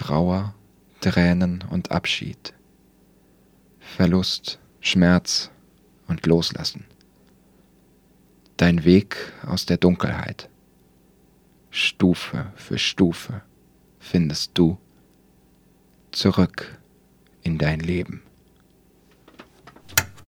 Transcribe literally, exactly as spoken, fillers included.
Trauer, Tränen und Abschied, Verlust, Schmerz und Loslassen. Dein Weg aus der Dunkelheit. Stufe für Stufe findest du zurück in dein Leben.